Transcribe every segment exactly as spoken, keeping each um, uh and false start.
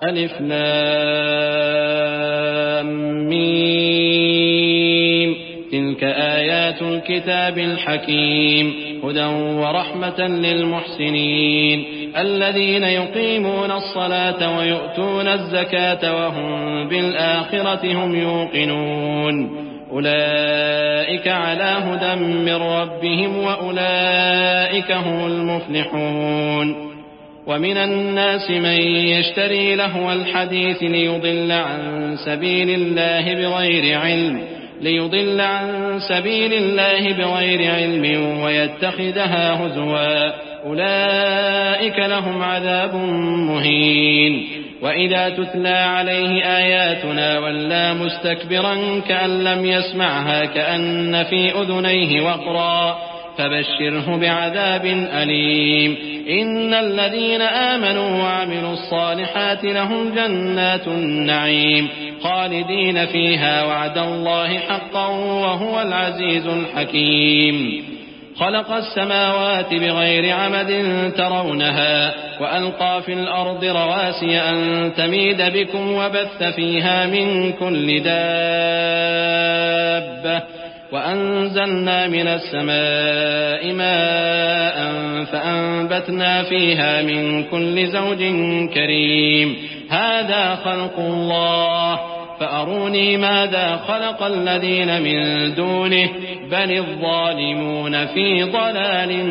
ألف لام ميم تلك آيات الكتاب الحكيم هدى ورحمة للمحسنين الذين يقيمون الصلاة ويؤتون الزكاة وهم بالآخرة هم يوقنون أولئك على هدى من ربهم وأولئك هم المفلحون ومن الناس من يشتري لهو الحديث ليضل عن سبيل الله بغير علم ليضل عن سبيل الله بغير علم ويتخذها هزوا أولئك لهم عذاب مهين وإذا تتلى عليه آياتنا ولى مستكبرا كأن لم يسمعها كأن في أذنيه وقرا فبشره بعذاب أليم إن الذين آمنوا وعملوا الصالحات لهم جنات النعيم خالدين فيها وعد الله حقا وهو العزيز الحكيم خلق السماوات بغير عمد ترونها وألقى في الأرض رواسي أن تميد بكم وبث فيها من كل دابة وأنزلنا من السماء ماء فأنبتنا فيها من كل زوج كريم هذا خلق الله فأروني ماذا خلق الذين من دونه بل الظالمون في ضلال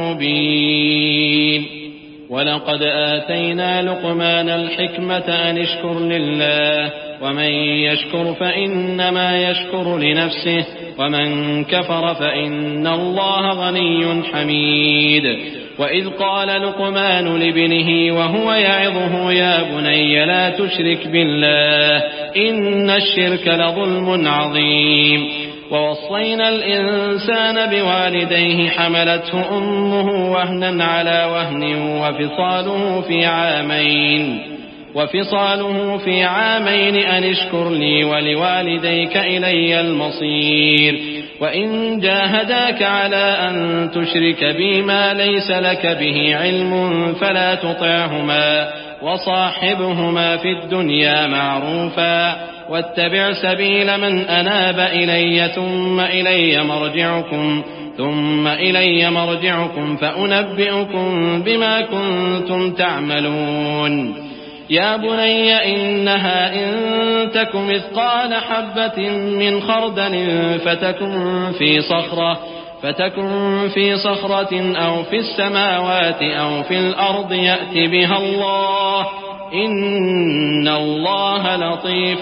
مبين ولقد آتينا لقمان الحكمة أن اشكر لله ومن يشكر فإنما يشكر لنفسه ومن كفر فإن الله غني حميد وإذ قال لقمان لابنه وهو يعظه يا بني لا تشرك بالله إن الشرك لظلم عظيم ووصينا الإنسان بوالديه حملته أمه وهنا على وهن وفصاله في عامين وفصاله في عامين أن اشكر لي ولوالديك إلي المصير وإن جاهداك على أن تشرك بي ما ليس لك به علم فلا تطعهما وصاحبهما في الدنيا معروفا واتبع سبيل من أناب إلي ثم إلي مرجعكم ثم إلي مرجعكم فأنبئكم بما كنتم تعملون يا بني إنها إن تك مثقال حبة من خردل فتكن في صخرة فتكن في صخرة أو في السماوات أو في الأرض يأت بها الله إن الله لطيف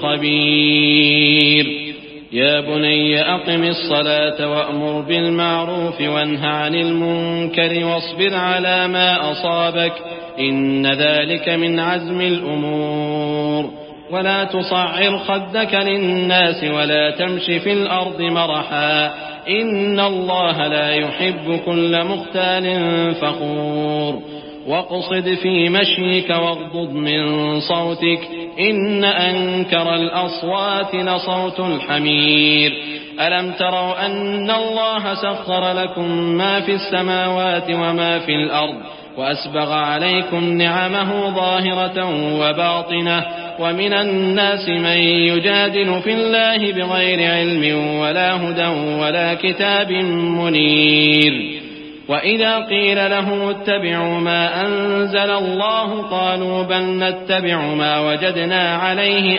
خبير يا بني أقم الصلاة وأمر بالمعروف وانه عن المنكر واصبر على ما أصابك إن ذلك من عزم الأمور ولا تصعر خدك للناس ولا تمش في الأرض مرحا إن الله لا يحب كل مختال فخور واقصد في مشيك واغضض من صوتك إن أنكر الأصوات لصوت الحمير ألم تروا أن الله سخر لكم ما في السماوات وما في الأرض وأسبغ عليكم نعمه ظاهرة وباطنة ومن الناس من يجادل في الله بغير علم ولا هدى ولا كتاب منير وإذا قيل له اتبعوا ما أنزل الله قالوا بل نتبع ما وجدنا عليه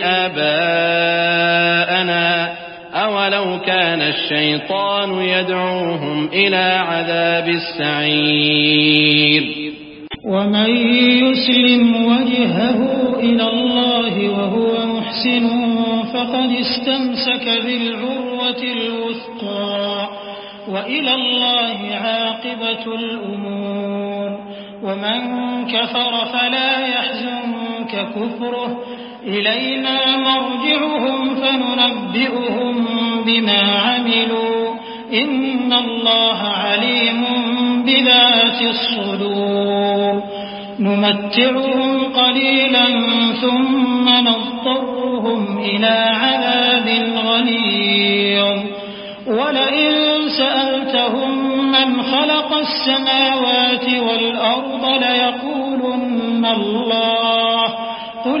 آباءنا أولو كان الشيطان يدعوهم إلى عذاب السعير ومن يسلم وجهه إلى الله وهو محسن فقد استمسك بالعروة الوثقى وإلى الله عاقبة الأمور ومن كفر فلا يحزنك كفره إلينا مرجعهم فننبئهم بما عملوا إن الله عليم بذات الصدور نمتعهم قليلا ثم نضطرهم إلى عذاب غليظ ولئن سألتهم من خلق السماوات والأرض ليقولن الله قل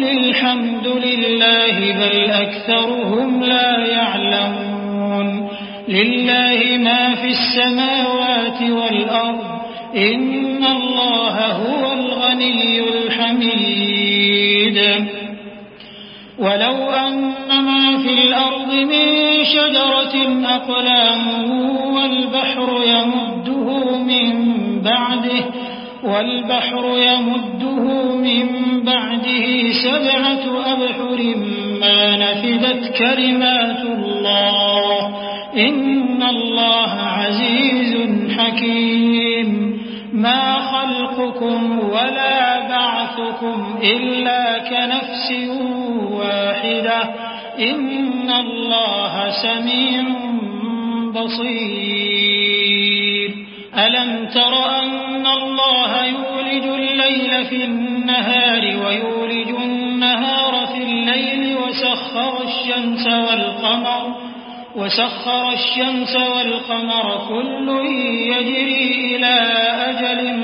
لله بل أكثرهم لا يعلمون لله ما في السماوات والأرض إن الله هو الغني الحميد ولو أن ما في الأرض من شجرة أقلام والبحر يمده من بعده والبحر يمده من بعده سبعة أبحر ما نفدت كلمات الله إن الله عزيز حكيم ما خلقكم ولا بعثكم إلا كنفس واحدة إن الله سميع بصير ألم تر أن الله يولج الليل في النهار ويولج النهار في الليل وسخر الشمس والقمر وسخر الشمس والقمر كل يجري إلى أجل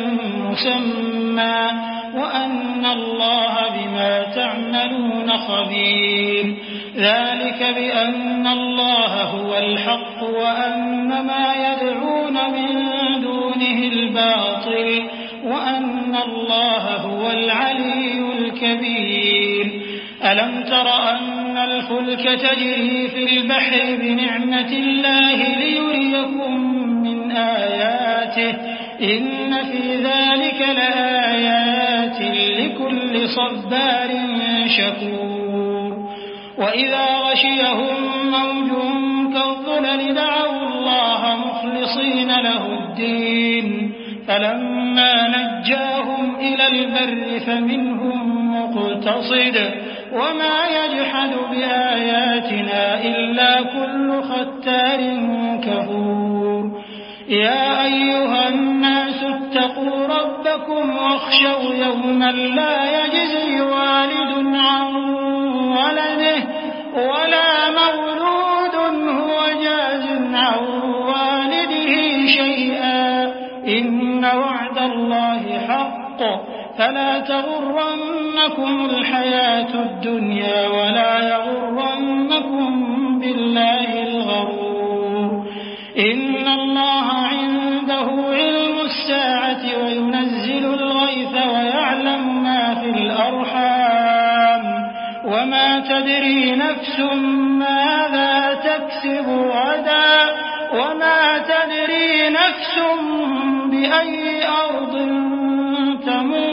مسمى وأن الله بما تعملون خبير ذلك بأن الله هو الحق وأن ما يدعون من دونه الباطل وأن الله هو العلي الكبير ألم تر أن الفلك تجري في البحر بنعمة الله ليريكم من آياته إن في ذلك لآيات لكل صبار شكور وإذا غشيهم موج كالظلل دعوا الله مخلصين له الدين فلما نجاهم إلى البر فمنهم مقتصد وما يجحد بآياتنا إلا كل ختار كفور يا أيها الناس اتقوا ربكم واخشوا يوما لا يجزي والد عن ولده ولا مولود هو جاز عن والده شيئا إن وعد الله حق فلا تغرنكم الحياة الدنيا ولا يغرنكم بالله الغرور إن الله عنده علم الساعة وينزل الغيث ويعلم ما في الأرحام وما تدري نفس ماذا تكسب غدا وما تدري نفس بأي أرض تموت